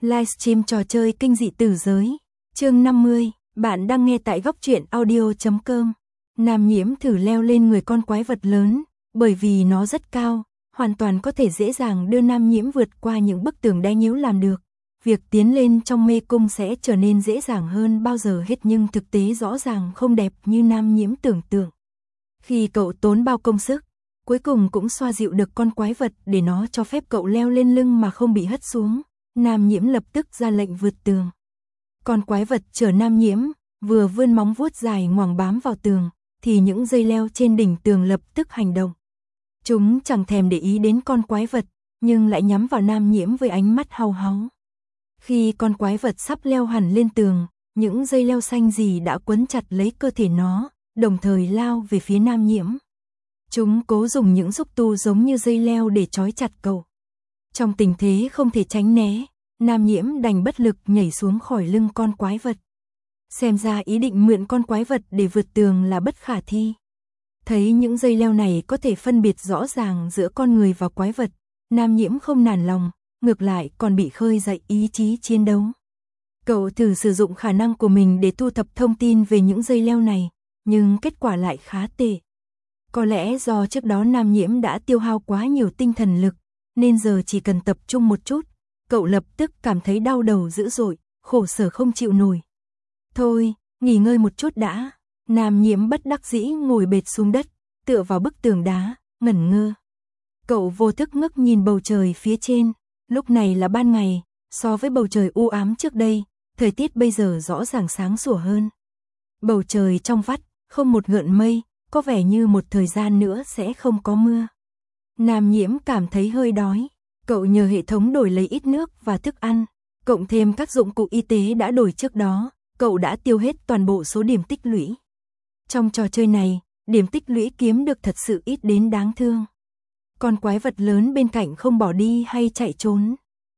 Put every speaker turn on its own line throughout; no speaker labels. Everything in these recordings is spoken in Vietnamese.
Livestream trò chơi kinh dị tử giới. Chương 50, bạn đang nghe tại góc truyện audio.com. Nam Nhiễm thử leo lên người con quái vật lớn, bởi vì nó rất cao, hoàn toàn có thể dễ dàng đưa Nam Nhiễm vượt qua những bức tường đá nhíu làm được. Việc tiến lên trong mê cung sẽ trở nên dễ dàng hơn bao giờ hết, nhưng thực tế rõ ràng không đẹp như Nam Nhiễm tưởng tượng. Khi cậu tốn bao công sức, cuối cùng cũng xoa dịu được con quái vật để nó cho phép cậu leo lên lưng mà không bị hất xuống. Nam Nhiễm lập tức ra lệnh vượt tường. Con quái vật chở Nam Nhiễm, vừa vươn móng vuốt dài ngoằng bám vào tường, thì những dây leo trên đỉnh tường lập tức hành động. Chúng chẳng thèm để ý đến con quái vật, nhưng lại nhắm vào Nam Nhiễm với ánh mắt hau háu. Khi con quái vật sắp leo hẳn lên tường, những dây leo xanh gì đã quấn chặt lấy cơ thể nó, đồng thời lao về phía Nam Nhiễm. Chúng cố dùng những xúc tu giống như dây leo để trói chặt cậu. Trong tình thế không thể tránh né, Nam Nhiễm đành bất lực nhảy xuống khỏi lưng con quái vật. Xem ra ý định mượn con quái vật để vượt tường là bất khả thi. Thấy những dây leo này có thể phân biệt rõ ràng giữa con người và quái vật, Nam Nhiễm không nản lòng, ngược lại còn bị khơi dậy ý chí chiến đấu. Cậu thử sử dụng khả năng của mình để thu thập thông tin về những dây leo này, nhưng kết quả lại khá tệ. Có lẽ do trước đó Nam Nhiễm đã tiêu hao quá nhiều tinh thần lực, nên giờ chỉ cần tập trung một chút, cậu lập tức cảm thấy đau đầu dữ dội, khổ sở không chịu nổi. Thôi, nghỉ ngơi một chút đã. Nam Nhiễm bất đắc dĩ ngồi bệt xuống đất, tựa vào bức tường đá, ngẩn ngơ. Cậu vô thức ngước nhìn bầu trời phía trên, lúc này là ban ngày, so với bầu trời u ám trước đây, thời tiết bây giờ rõ ràng sáng sủa hơn. Bầu trời trong vắt, không một gợn mây, có vẻ như một thời gian nữa sẽ không có mưa. Nam Nhiễm cảm thấy hơi đói, cậu nhờ hệ thống đổi lấy ít nước và thức ăn, cộng thêm các dụng cụ y tế đã đổi trước đó, cậu đã tiêu hết toàn bộ số điểm tích lũy. Trong trò chơi này, điểm tích lũy kiếm được thật sự ít đến đáng thương. Con quái vật lớn bên cạnh không bỏ đi hay chạy trốn.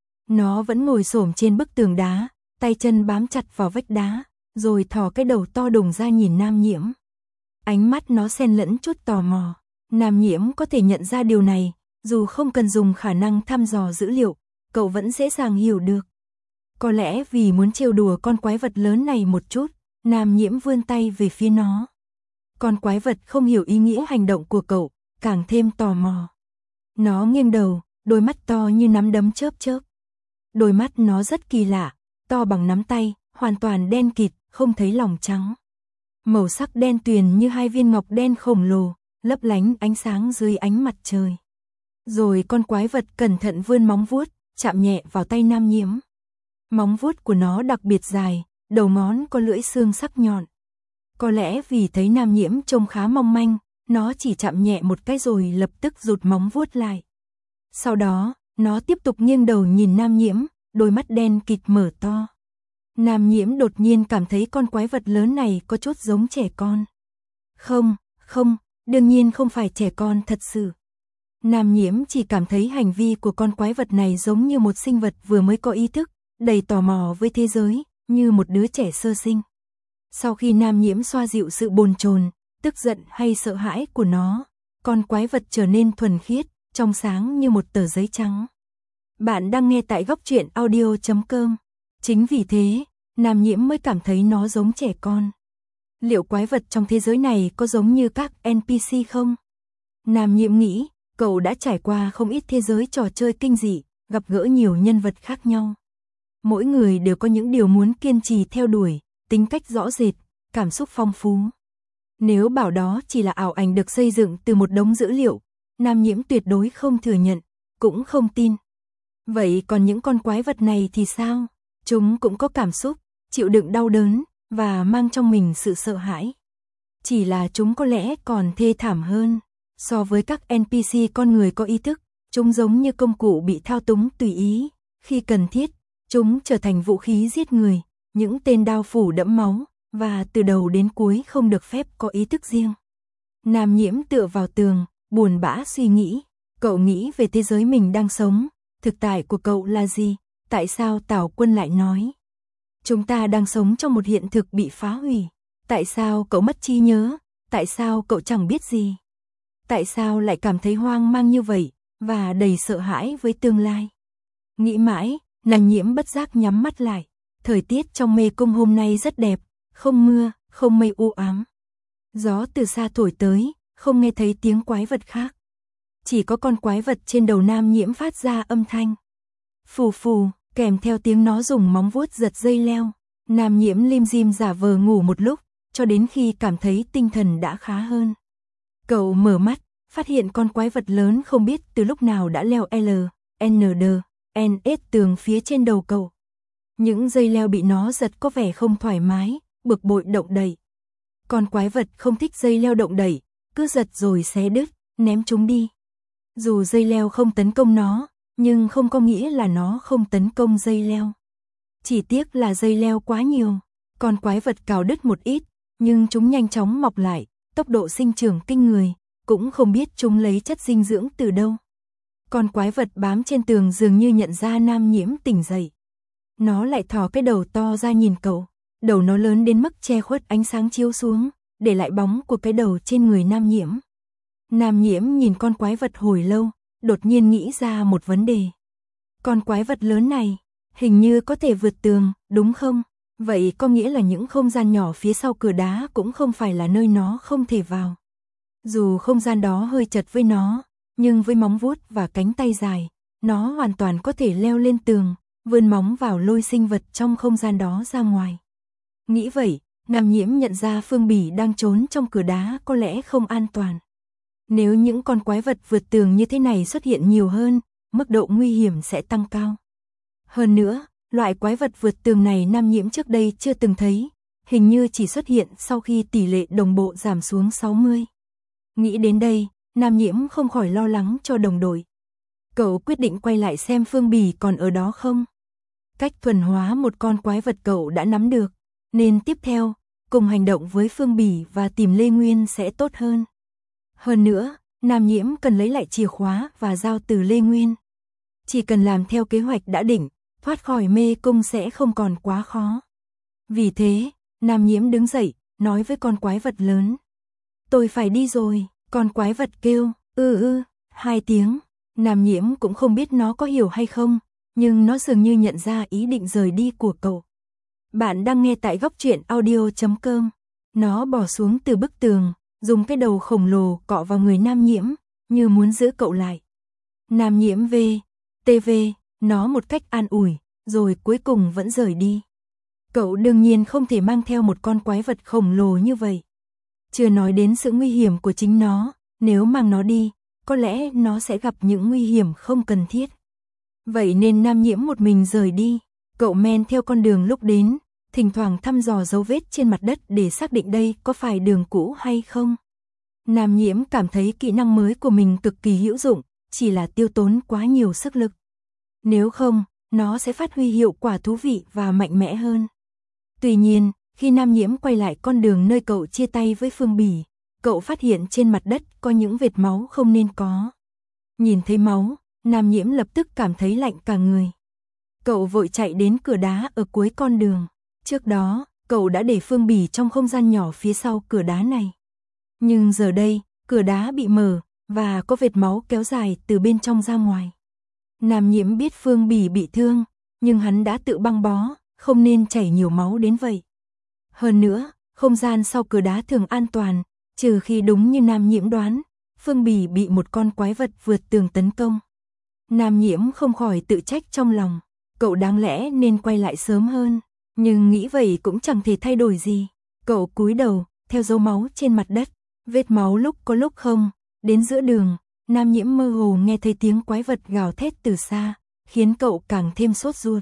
Nó vẫn ngồi xổm trên bức tường đá, tay chân bám chặt vào vách đá, rồi thò cái đầu to đùng ra nhìn Nam Nhiễm. Ánh mắt nó xen lẫn chút tò mò. Nam Nhiễm có thể nhận ra điều này, dù không cần dùng khả năng thăm dò dữ liệu, cậu vẫn dễ dàng hiểu được. Có lẽ vì muốn trêu đùa con quái vật lớn này một chút, Nam Nhiễm vươn tay về phía nó. Con quái vật không hiểu ý nghĩa hành động của cậu, càng thêm tò mò. Nó nghiêng đầu, đôi mắt to như nắm đấm chớp chớp. Đôi mắt nó rất kỳ lạ, to bằng nắm tay, hoàn toàn đen kịt, không thấy lòng trắng. Màu sắc đen tuyền như hai viên ngọc đen khổng lồ, lấp lánh ánh sáng dưới ánh mặt trời. Rồi con quái vật cẩn thận vươn móng vuốt, chạm nhẹ vào tay Nam Nhiễm. Móng vuốt của nó đặc biệt dài, đầu ngón có lưỡi xương sắc nhọn. Có lẽ vì thấy Nam Nhiễm trông khá mong manh, nó chỉ chạm nhẹ một cái rồi lập tức rụt móng vuốt lại. Sau đó, nó tiếp tục nghiêng đầu nhìn Nam Nhiễm, đôi mắt đen kịt mở to. Nam Nhiễm đột nhiên cảm thấy con quái vật lớn này có chút giống trẻ con. Không, đương nhiên không phải trẻ con thật sự. Nam Nhiễm chỉ cảm thấy hành vi của con quái vật này giống như một sinh vật vừa mới có ý thức, đầy tò mò với thế giới, như một đứa trẻ sơ sinh. Sau khi Nam Nhiễm xoa dịu sự bồn chồn, tức giận hay sợ hãi của nó, con quái vật trở nên thuần khiết, trong sáng như một tờ giấy trắng. Bạn đang nghe tại góc truyện audio.com. Chính vì thế, Nam Nhiễm mới cảm thấy nó giống trẻ con. Liệu quái vật trong thế giới này có giống như các NPC không? Nam Nhiễm nghĩ, cậu đã trải qua không ít thế giới trò chơi kinh dị, gặp gỡ nhiều nhân vật khác nhau. Mỗi người đều có những điều muốn kiên trì theo đuổi, tính cách rõ rệt, cảm xúc phong phú. Nếu bảo đó chỉ là ảo ảnh được xây dựng từ một đống dữ liệu, Nam Nhiễm tuyệt đối không thừa nhận, cũng không tin. Vậy còn những con quái vật này thì sao? Chúng cũng có cảm xúc, chịu đựng đau đớn, và mang trong mình sự sợ hãi. Chỉ là chúng có lẽ còn thê thảm hơn. So với các NPC con người có ý thức, chúng giống như công cụ bị thao túng tùy ý. Khi cần thiết, chúng trở thành vũ khí giết người, những tên đao phủ đẫm máu, và từ đầu đến cuối không được phép có ý thức riêng. Nam Nhiễm tựa vào tường, buồn bã suy nghĩ. Cậu nghĩ về thế giới mình đang sống, thực tại của cậu là gì? Tại sao Tào Quân lại nói chúng ta đang sống trong một hiện thực bị phá hủy? Tại sao cậu mất trí nhớ? Tại sao cậu chẳng biết gì? Tại sao lại cảm thấy hoang mang như vậy, và đầy sợ hãi với tương lai? Nghĩ mãi, Nam Nhiễm bất giác nhắm mắt lại. Thời tiết trong mê cung hôm nay rất đẹp, không mưa, không mây u ám. Gió từ xa thổi tới, không nghe thấy tiếng quái vật khác. Chỉ có con quái vật trên đầu Nam Nhiễm phát ra âm thanh. Phù phù, kèm theo tiếng nó dùng móng vuốt giật dây leo. Nam Nhiễm lim dim giả vờ ngủ một lúc, cho đến khi cảm thấy tinh thần đã khá hơn. Cậu mở mắt, phát hiện con quái vật lớn không biết từ lúc nào đã leo LND tường phía trên đầu cậu. Những dây leo bị nó giật có vẻ không thoải mái, bực bội động đậy. Con quái vật không thích dây leo động đẩy, cứ giật rồi xé đứt, ném chúng đi. Dù dây leo không tấn công nó, nhưng không có nghĩa là nó không tấn công dây leo. Chỉ tiếc là dây leo quá nhiều, con quái vật cào đứt một ít, nhưng chúng nhanh chóng mọc lại, tốc độ sinh trưởng kinh người, cũng không biết chúng lấy chất dinh dưỡng từ đâu. Con quái vật bám trên tường dường như nhận ra Nam Nhiễm tỉnh dậy. Nó lại thò cái đầu to ra nhìn cậu, đầu nó lớn đến mức che khuất ánh sáng chiếu xuống, để lại bóng của cái đầu trên người Nam Nhiễm. Nam Nhiễm nhìn con quái vật hồi lâu, đột nhiên nghĩ ra một vấn đề. Con quái vật lớn này, hình như có thể vượt tường, đúng không? Vậy có nghĩa là những không gian nhỏ phía sau cửa đá cũng không phải là nơi nó không thể vào. Dù không gian đó hơi chật với nó, nhưng với móng vuốt và cánh tay dài, nó hoàn toàn có thể leo lên tường, vươn móng vào lôi sinh vật trong không gian đó ra ngoài. Nghĩ vậy, Nam Nhiễm nhận ra Phương Bỉ đang trốn trong cửa đá có lẽ không an toàn. Nếu những con quái vật vượt tường như thế này xuất hiện nhiều hơn, mức độ nguy hiểm sẽ tăng cao. Hơn nữa, loại quái vật vượt tường này Nam Nhiễm trước đây chưa từng thấy, hình như chỉ xuất hiện sau khi tỷ lệ đồng bộ giảm xuống 60. Nghĩ đến đây, Nam Nhiễm không khỏi lo lắng cho đồng đội. Cậu quyết định quay lại xem Phương Bỉ còn ở đó không. Cách thuần hóa một con quái vật cậu đã nắm được, nên tiếp theo, cùng hành động với Phương Bỉ và tìm Lê Nguyên sẽ tốt hơn. Hơn nữa, Nam Nhiễm cần lấy lại chìa khóa và giao từ Lê Nguyên. Chỉ cần làm theo kế hoạch đã định, thoát khỏi mê cung sẽ không còn quá khó. Vì thế, Nam Nhiễm đứng dậy, nói với con quái vật lớn. Tôi phải đi rồi, con quái vật kêu, 2 tiếng. Nam Nhiễm cũng không biết nó có hiểu hay không, nhưng nó dường như nhận ra ý định rời đi của cậu. Bạn đang nghe tại góc truyện audio.com. Nó bò xuống từ bức tường, dùng cái đầu khổng lồ cọ vào người Nam Nhiễm, như muốn giữ cậu lại. Nam Nhiễm TV, nó một cách an ủi, rồi cuối cùng vẫn rời đi. Cậu đương nhiên không thể mang theo một con quái vật khổng lồ như vậy. Chưa nói đến sự nguy hiểm của chính nó, nếu mang nó đi, có lẽ nó sẽ gặp những nguy hiểm không cần thiết. Vậy nên Nam Nhiễm một mình rời đi, cậu men theo con đường lúc đến, thỉnh thoảng thăm dò dấu vết trên mặt đất để xác định đây có phải đường cũ hay không. Nam Nhiễm cảm thấy kỹ năng mới của mình cực kỳ hữu dụng, chỉ là tiêu tốn quá nhiều sức lực. Nếu không, nó sẽ phát huy hiệu quả thú vị và mạnh mẽ hơn. Tuy nhiên, khi Nam Nhiễm quay lại con đường nơi cậu chia tay với Phương Bỉ, cậu phát hiện trên mặt đất có những vệt máu không nên có. Nhìn thấy máu, Nam Nhiễm lập tức cảm thấy lạnh cả người. Cậu vội chạy đến cửa đá ở cuối con đường. Trước đó, cậu đã để Phương Bỉ trong không gian nhỏ phía sau cửa đá này. Nhưng giờ đây, cửa đá bị mở, và có vệt máu kéo dài từ bên trong ra ngoài. Nam Nhiễm biết Phương Bỉ bị thương, nhưng hắn đã tự băng bó, không nên chảy nhiều máu đến vậy. Hơn nữa, không gian sau cửa đá thường an toàn, trừ khi đúng như Nam Nhiễm đoán, Phương Bỉ bị một con quái vật vượt tường tấn công. Nam Nhiễm không khỏi tự trách trong lòng, cậu đáng lẽ nên quay lại sớm hơn, nhưng nghĩ vậy cũng chẳng thể thay đổi gì. Cậu cúi đầu, theo dấu máu trên mặt đất, vết máu lúc có lúc không, đến giữa đường, Nam Nhiễm mơ hồ nghe thấy tiếng quái vật gào thét từ xa, khiến cậu càng thêm sốt ruột.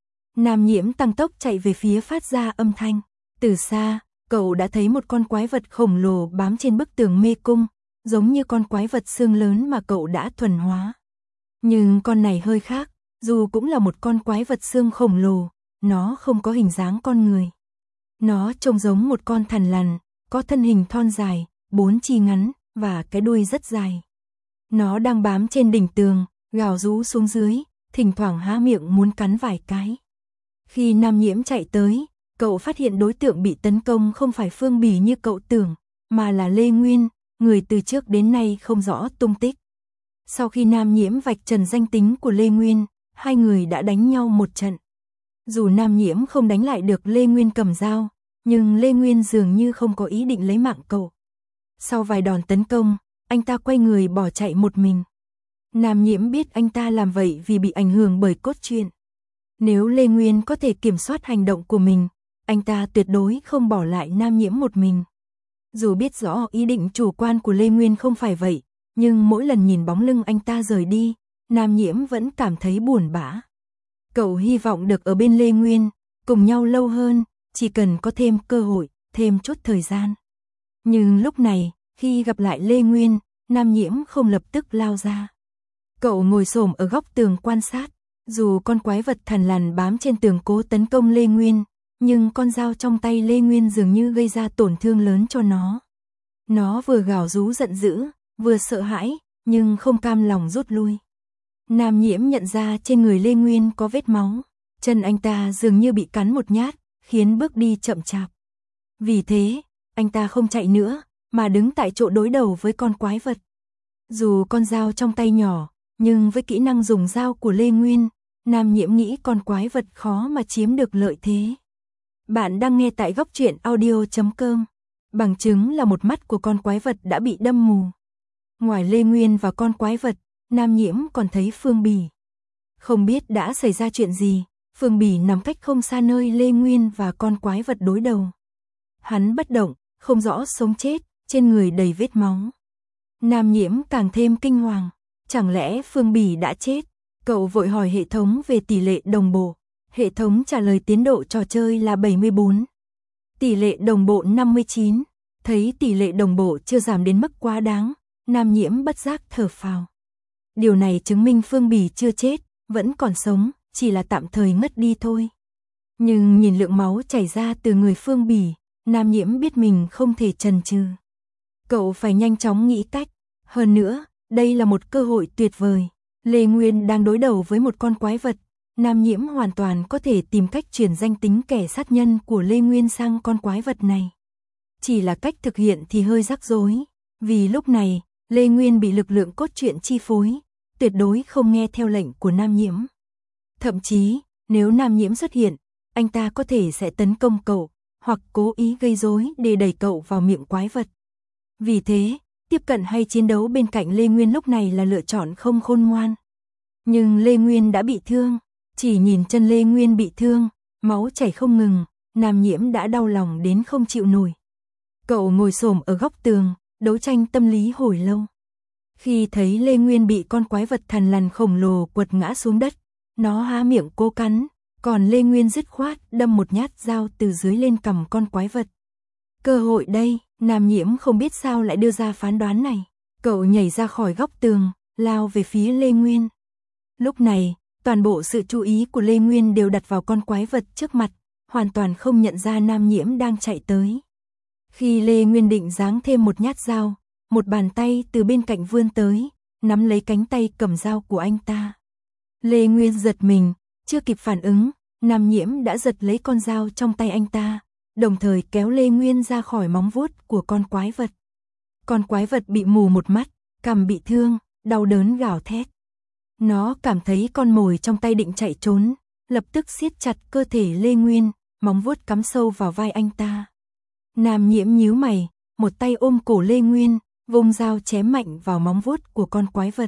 Nam Nhiễm tăng tốc chạy về phía phát ra âm thanh. Từ xa, cậu đã thấy một con quái vật khổng lồ bám trên bức tường mê cung, giống như con quái vật xương lớn mà cậu đã thuần hóa. Nhưng con này hơi khác, dù cũng là một con quái vật xương khổng lồ, nó không có hình dáng con người. Nó trông giống một con thằn lằn, có thân hình thon dài, 4 chi ngắn, và cái đuôi rất dài. Nó đang bám trên đỉnh tường, gào rú xuống dưới, thỉnh thoảng há miệng muốn cắn vài cái. Khi Nam Nhiễm chạy tới, cậu phát hiện đối tượng bị tấn công không phải Phương Bỉ như cậu tưởng, mà là Lê Nguyên, người từ trước đến nay không rõ tung tích. Sau khi Nam Nhiễm vạch trần danh tính của Lê Nguyên, hai người đã đánh nhau một trận. Dù Nam Nhiễm không đánh lại được Lê Nguyên cầm dao, nhưng Lê Nguyên dường như không có ý định lấy mạng cậu. Sau vài đòn tấn công, anh ta quay người bỏ chạy một mình. Nam Nhiễm biết anh ta làm vậy vì bị ảnh hưởng bởi cốt truyện. Nếu Lê Nguyên có thể kiểm soát hành động của mình, anh ta tuyệt đối không bỏ lại Nam Nhiễm một mình. Dù biết rõ ý định chủ quan của Lê Nguyên không phải vậy, nhưng mỗi lần nhìn bóng lưng anh ta rời đi, Nam Nhiễm vẫn cảm thấy buồn bã. Cậu hy vọng được ở bên Lê Nguyên, cùng nhau lâu hơn, chỉ cần có thêm cơ hội, thêm chút thời gian. Nhưng lúc này, khi gặp lại Lê Nguyên, Nam Nhiễm không lập tức lao ra. Cậu ngồi xổm ở góc tường quan sát, dù con quái vật thằn lằn bám trên tường cố tấn công Lê Nguyên, nhưng con dao trong tay Lê Nguyên dường như gây ra tổn thương lớn cho nó. Nó vừa gào rú giận dữ, vừa sợ hãi, nhưng không cam lòng rút lui. Nam Nhiễm nhận ra trên người Lê Nguyên có vết máu, chân anh ta dường như bị cắn một nhát, khiến bước đi chậm chạp. Vì thế, anh ta không chạy nữa, mà đứng tại chỗ đối đầu với con quái vật. Dù con dao trong tay nhỏ, nhưng với kỹ năng dùng dao của Lê Nguyên, Nam Nhiễm nghĩ con quái vật khó mà chiếm được lợi thế. Bạn đang nghe tại góc truyện audio.com. Bằng chứng là một mắt của con quái vật đã bị đâm mù. Ngoài Lê Nguyên và con quái vật, Nam Nhiễm còn thấy Phương Bỉ. Không biết đã xảy ra chuyện gì, Phương Bỉ nằm cách không xa nơi Lê Nguyên và con quái vật đối đầu. Hắn bất động, không rõ sống chết, trên người đầy vết máu. Nam Nhiễm càng thêm kinh hoàng, chẳng lẽ Phương Bỉ đã chết? Cậu vội hỏi hệ thống về tỷ lệ đồng bộ. Hệ thống trả lời tiến độ trò chơi là 74. Tỷ lệ đồng bộ 59. Thấy tỷ lệ đồng bộ chưa giảm đến mức quá đáng, Nam Nhiễm bất giác thở phào. Điều này chứng minh Phương Bỉ chưa chết, vẫn còn sống, chỉ là tạm thời ngất đi thôi. Nhưng nhìn lượng máu chảy ra từ người Phương Bỉ, Nam Nhiễm biết mình không thể chần chừ. Cậu phải nhanh chóng nghĩ cách. Hơn nữa, đây là một cơ hội tuyệt vời. Lê Nguyên đang đối đầu với một con quái vật. Nam Nhiễm hoàn toàn có thể tìm cách chuyển danh tính kẻ sát nhân của Lê Nguyên sang con quái vật này. Chỉ là cách thực hiện thì hơi rắc rối. Vì lúc này, Lê Nguyên bị lực lượng cốt truyện chi phối, tuyệt đối không nghe theo lệnh của Nam Nhiễm. Thậm chí, nếu Nam Nhiễm xuất hiện, anh ta có thể sẽ tấn công cậu, hoặc cố ý gây rối để đẩy cậu vào miệng quái vật. Vì thế, tiếp cận hay chiến đấu bên cạnh Lê Nguyên lúc này là lựa chọn không khôn ngoan. Nhưng Lê Nguyên đã bị thương, chỉ nhìn chân Lê Nguyên bị thương, máu chảy không ngừng, Nam Nhiễm đã đau lòng đến không chịu nổi. Cậu ngồi xổm ở góc tường, đấu tranh tâm lý hồi lâu. Khi thấy Lê Nguyên bị con quái vật thằn lằn khổng lồ quật ngã xuống đất, nó há miệng cố cắn, còn Lê Nguyên dứt khoát đâm một nhát dao từ dưới lên cằm con quái vật. Cơ hội đây, Nam Nhiễm không biết sao lại đưa ra phán đoán này. Cậu nhảy ra khỏi góc tường, lao về phía Lê Nguyên. Lúc này, toàn bộ sự chú ý của Lê Nguyên đều đặt vào con quái vật trước mặt, hoàn toàn không nhận ra Nam Nhiễm đang chạy tới. Khi Lê Nguyên định giáng thêm một nhát dao, một bàn tay từ bên cạnh vươn tới, nắm lấy cánh tay cầm dao của anh ta. Lê Nguyên giật mình, chưa kịp phản ứng, Nam Nhiễm đã giật lấy con dao trong tay anh ta, đồng thời kéo Lê Nguyên ra khỏi móng vuốt của con quái vật. Con quái vật bị mù một mắt, cằm bị thương, đau đớn gào thét. Nó cảm thấy con mồi trong tay định chạy trốn, lập tức siết chặt cơ thể Lê Nguyên, móng vuốt cắm sâu vào vai anh ta. Nam Nhiễm nhíu mày, một tay ôm cổ Lê Nguyên, vung dao chém mạnh vào móng vuốt của con quái vật.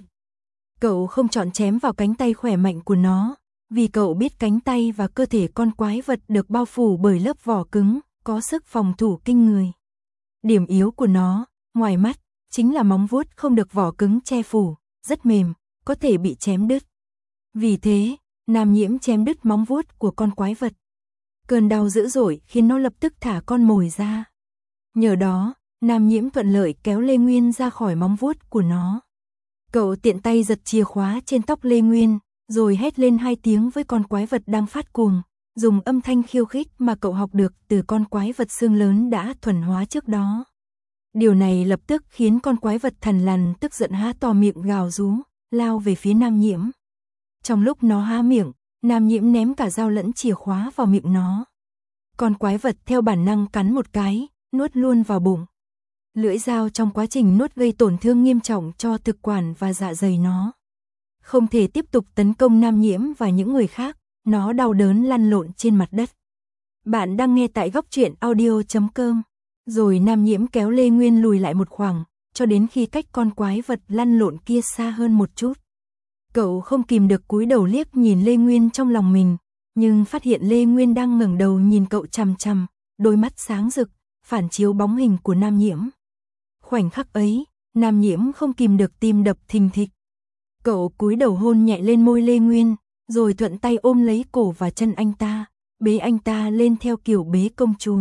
Cậu không chọn chém vào cánh tay khỏe mạnh của nó, vì cậu biết cánh tay và cơ thể con quái vật được bao phủ bởi lớp vỏ cứng, có sức phòng thủ kinh người. Điểm yếu của nó, ngoài mắt, chính là móng vuốt không được vỏ cứng che phủ, rất mềm, có thể bị chém đứt. Vì thế, Nam Nhiễm chém đứt móng vuốt của con quái vật. Cơn đau dữ dội khiến nó lập tức thả con mồi ra. Nhờ đó, Nam Nhiễm thuận lợi kéo Lê Nguyên ra khỏi móng vuốt của nó. Cậu tiện tay giật chìa khóa trên tóc Lê Nguyên, rồi hét lên 2 tiếng với con quái vật đang phát cuồng, dùng âm thanh khiêu khích mà cậu học được từ con quái vật xương lớn đã thuần hóa trước đó. Điều này lập tức khiến con quái vật thằn lằn tức giận há to miệng gào rú, lao về phía Nam Nhiễm. Trong lúc nó há miệng, Nam Nhiễm ném cả dao lẫn chìa khóa vào miệng nó. Con quái vật theo bản năng cắn một cái, nuốt luôn vào bụng. Lưỡi dao trong quá trình nuốt gây tổn thương nghiêm trọng cho thực quản và dạ dày nó. không thể tiếp tục tấn công Nam Nhiễm và những người khác, nó đau đớn lăn lộn trên mặt đất. Bạn đang nghe tại góc truyện audio.com. Rồi Nam Nhiễm kéo Lê Nguyên lùi lại một khoảng, cho đến khi cách con quái vật lăn lộn kia xa hơn một chút. Cậu không kìm được cúi đầu liếc nhìn Lê Nguyên trong lòng mình, nhưng phát hiện Lê Nguyên đang ngẩng đầu nhìn cậu chằm chằm, đôi mắt sáng rực, phản chiếu bóng hình của Nam Nhiễm. Khoảnh khắc ấy, Nam Nhiễm không kìm được tim đập thình thịch. Cậu cúi đầu hôn nhẹ lên môi Lê Nguyên, rồi thuận tay ôm lấy cổ và chân anh ta, bế anh ta lên theo kiểu bế công chúa.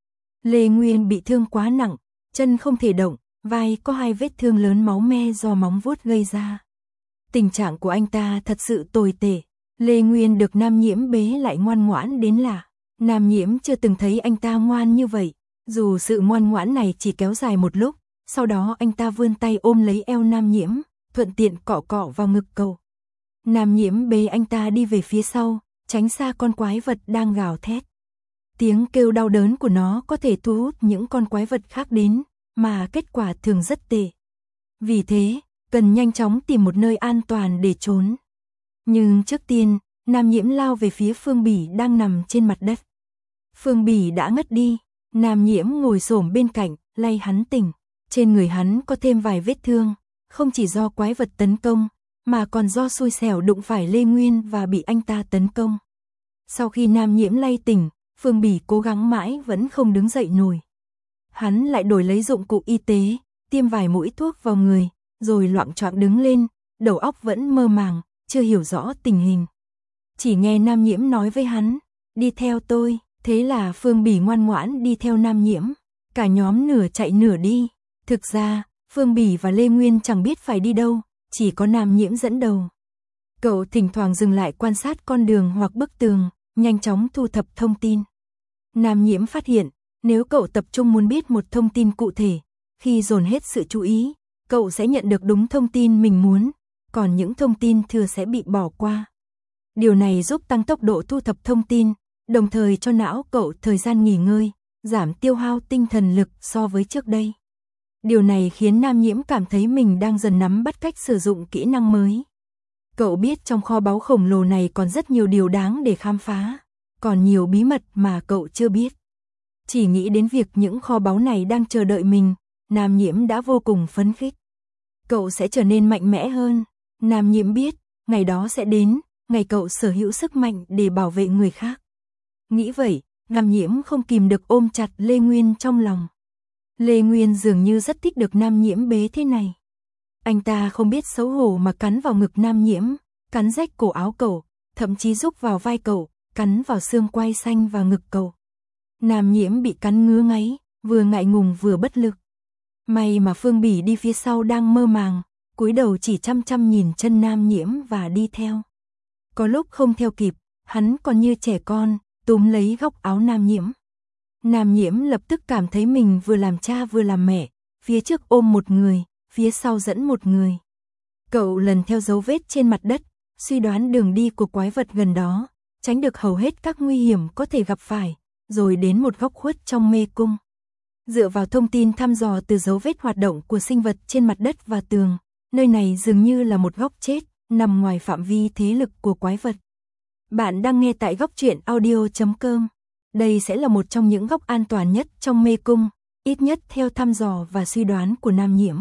Lê Nguyên bị thương quá nặng, chân không thể động, vai có 2 vết thương lớn máu me do móng vuốt gây ra. Tình trạng của anh ta thật sự tồi tệ. Lê Nguyên được Nam Nhiễm bế lại ngoan ngoãn đến lạ. Nam Nhiễm chưa từng thấy anh ta ngoan như vậy, dù sự ngoan ngoãn này chỉ kéo dài một lúc, sau đó anh ta vươn tay ôm lấy eo Nam Nhiễm, thuận tiện cọ cọ vào ngực cậu. Nam Nhiễm bế anh ta đi về phía sau, tránh xa con quái vật đang gào thét. Tiếng kêu đau đớn của nó có thể thu hút những con quái vật khác đến, mà kết quả thường rất tệ. Vì thế, cần nhanh chóng tìm một nơi an toàn để trốn. Nhưng trước tiên, Nam Nhiễm lao về phía Phương Bỉ đang nằm trên mặt đất. Phương Bỉ đã ngất đi, Nam Nhiễm ngồi xổm bên cạnh, lay hắn tỉnh. Trên người hắn có thêm vài vết thương, không chỉ do quái vật tấn công, mà còn do xui xẻo đụng phải Lê Nguyên và bị anh ta tấn công. Sau khi Nam Nhiễm lay tỉnh, Phương Bỉ cố gắng mãi vẫn không đứng dậy nổi. Hắn lại đổi lấy dụng cụ y tế, tiêm vài mũi thuốc vào người, rồi loạng choạng đứng lên, đầu óc vẫn mơ màng, chưa hiểu rõ tình hình. Chỉ nghe Nam Nhiễm nói với hắn, đi theo tôi, thế là Phương Bỉ ngoan ngoãn đi theo Nam Nhiễm. Cả nhóm nửa chạy nửa đi. Thực ra, Phương Bỉ và Lê Nguyên chẳng biết phải đi đâu, chỉ có Nam Nhiễm dẫn đầu. Cậu thỉnh thoảng dừng lại quan sát con đường hoặc bức tường, nhanh chóng thu thập thông tin. Nam Nhiễm phát hiện, nếu cậu tập trung muốn biết một thông tin cụ thể, khi dồn hết sự chú ý, cậu sẽ nhận được đúng thông tin mình muốn, còn những thông tin thừa sẽ bị bỏ qua. Điều này giúp tăng tốc độ thu thập thông tin, đồng thời cho não cậu thời gian nghỉ ngơi, giảm tiêu hao tinh thần lực so với trước đây. Điều này khiến Nam Nhiễm cảm thấy mình đang dần nắm bắt cách sử dụng kỹ năng mới. Cậu biết trong kho báu khổng lồ này còn rất nhiều điều đáng để khám phá, còn nhiều bí mật mà cậu chưa biết. Chỉ nghĩ đến việc những kho báu này đang chờ đợi mình, Nam Nhiễm đã vô cùng phấn khích. Cậu sẽ trở nên mạnh mẽ hơn. Nam Nhiễm biết, ngày đó sẽ đến, ngày cậu sở hữu sức mạnh để bảo vệ người khác. Nghĩ vậy, Nam Nhiễm không kìm được ôm chặt Lê Nguyên trong lòng. Lê Nguyên dường như rất thích được Nam Nhiễm bế thế này. Anh ta không biết xấu hổ mà cắn vào ngực Nam Nhiễm, cắn rách cổ áo cậu, thậm chí rúc vào vai cậu, cắn vào xương quai xanh và ngực cậu. Nam Nhiễm bị cắn ngứa ngáy, vừa ngại ngùng vừa bất lực. May mà Phương Bỉ đi phía sau đang mơ màng, cúi đầu chỉ chăm chăm nhìn chân Nam Nhiễm và đi theo. Có lúc không theo kịp, hắn còn như trẻ con, túm lấy góc áo Nam Nhiễm. Nam Nhiễm lập tức cảm thấy mình vừa làm cha vừa làm mẹ, phía trước ôm một người, phía sau dẫn một người. Cậu lần theo dấu vết trên mặt đất, suy đoán đường đi của quái vật gần đó, tránh được hầu hết các nguy hiểm có thể gặp phải, rồi đến một góc khuất trong mê cung. Dựa vào thông tin thăm dò từ dấu vết hoạt động của sinh vật trên mặt đất và tường, nơi này dường như là một góc chết, nằm ngoài phạm vi thế lực của quái vật. Bạn đang nghe tại góc truyện audio.com. Đây sẽ là một trong những góc an toàn nhất trong mê cung, ít nhất theo thăm dò và suy đoán của Nam Nhiễm.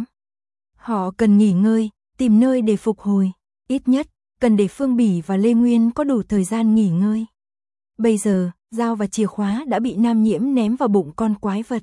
Họ cần nghỉ ngơi, tìm nơi để phục hồi, ít nhất cần để Phương Bỉ và Lê Nguyên có đủ thời gian nghỉ ngơi. Bây giờ, dao và chìa khóa đã bị Nam Nhiễm ném vào bụng con quái vật.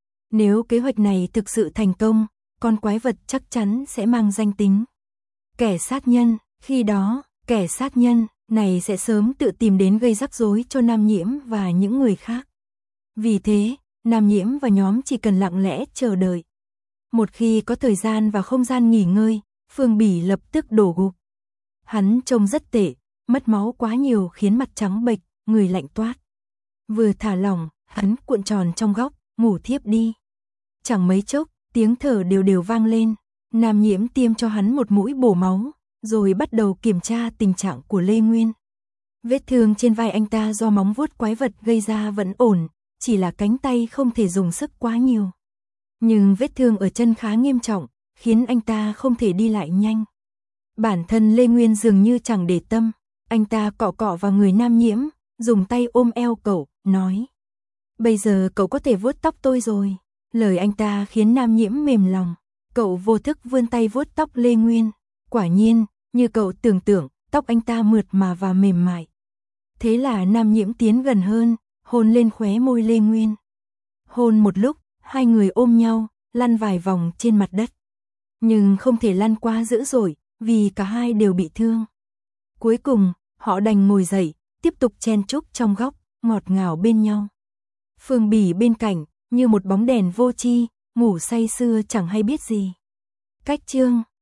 Nếu kế hoạch này thực sự thành công, con quái vật chắc chắn sẽ mang danh tính kẻ sát nhân. Khi đó, kẻ sát nhân này sẽ sớm tự tìm đến gây rắc rối cho Nam Nhiễm và những người khác. Vì thế, Nam Nhiễm và nhóm chỉ cần lặng lẽ chờ đợi. Một khi có thời gian và không gian nghỉ ngơi, Phương Bỉ lập tức đổ gục. Hắn trông rất tệ, mất máu quá nhiều khiến mặt trắng bệch, người lạnh toát. Vừa thả lỏng, hắn cuộn tròn trong góc, ngủ thiếp đi. Chẳng mấy chốc, tiếng thở đều đều vang lên. Nam Nhiễm tiêm cho hắn một mũi bổ máu, rồi bắt đầu kiểm tra tình trạng của Lê Nguyên. Vết thương trên vai anh ta do móng vuốt quái vật gây ra vẫn ổn, chỉ là cánh tay không thể dùng sức quá nhiều. Nhưng vết thương ở chân khá nghiêm trọng, khiến anh ta không thể đi lại nhanh. Bản thân Lê Nguyên dường như chẳng để tâm, anh ta cọ cọ vào người Nam Nhiễm, dùng tay ôm eo cậu, nói. Bây giờ cậu có thể vuốt tóc tôi rồi. Lời anh ta khiến Nam Nhiễm mềm lòng, cậu vô thức vươn tay vuốt tóc Lê Nguyên. Quả nhiên, như cậu tưởng tượng, tóc anh ta mượt mà và mềm mại. Thế là Nam Nhiễm tiến gần hơn, hôn lên khóe môi Lê Nguyên. Hôn một lúc, hai người ôm nhau, lăn vài vòng trên mặt đất. Nhưng không thể lăn quá dữ dội, vì cả hai đều bị thương. Cuối cùng, họ đành ngồi dậy, tiếp tục chen chúc trong góc, ngọt ngào bên nhau. Phương Bỉ bên cạnh, như một bóng đèn vô tri, ngủ say sưa chẳng hay biết gì. Cách chương